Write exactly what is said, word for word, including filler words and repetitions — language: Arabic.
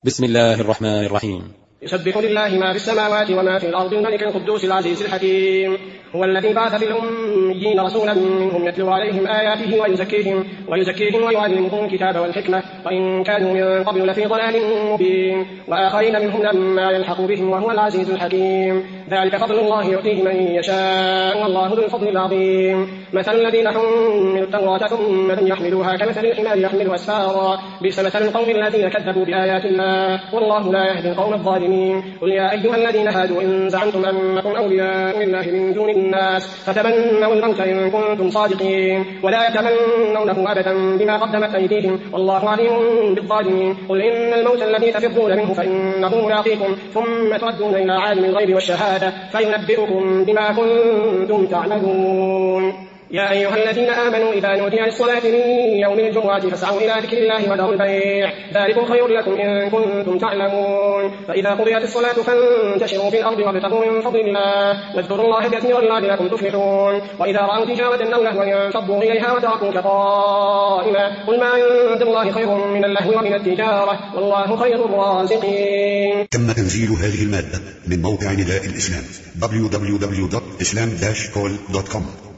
بسم الله الرحمن الرحيم. يسبح لله ما في السماوات وما في الأرض الملك القدوس العزيز الحكيم. هو الذي بعث في الأميين رسولا منهم يتلو عليهم آياته ويزكيهم, ويزكيهم ويعلمهم الكتاب والحكمة وإن كانوا من قبل لفي ضلال مبين وآخرين منهم لما يلحقوا بهم وهو العزيز الحكيم. ذلك فضل الله يؤتيه من يشاء والله ذو الفضل العظيم. مثل الذين حملوا التوراة ثم لم يحملوها كمثل الحمار يحمل أسفارا بئس مثل القوم الذين كذبوا بآيات الله والله لا يهدي القوم الظالمين. قل يا أيها الذين هادوا إن زعمتم أنكم أولياء لله من دون الناس فتمنوا الموت إن كنتم صادقين ولا يتمنونه أبدا بما قدمت أيديهم والله عليم بالظالمين. قل إن الموت الذي تفرون منه فإنه ملاقيكم ثم تردون إلى عالم الغيب والشهادة فينبئكم بما كنتم تعملون. يا أيها الذين آمنوا إذا نودي للصلاة من يوم الجمعة فاسعوا إلى ذكر الله وذروا البيع ذلكم خير لكم إن كنتم تعلمون. فإذا قضيت الصلاة فانتشروا في الأرض وابتغوا من فضل الله واذكروا الله كثيرا لعلكم تفلحون. وإذا رأوا تجارة أو لهوا انفضوا إليها وتركوك قائما قل ما عند الله خير من اللهو ومن التجارة والله خير الرازقين. تم تنزيل هذه المادة من موقع نداء الإسلام دبليو دبليو دبليو دوت إسلام داش كول دوت كوم.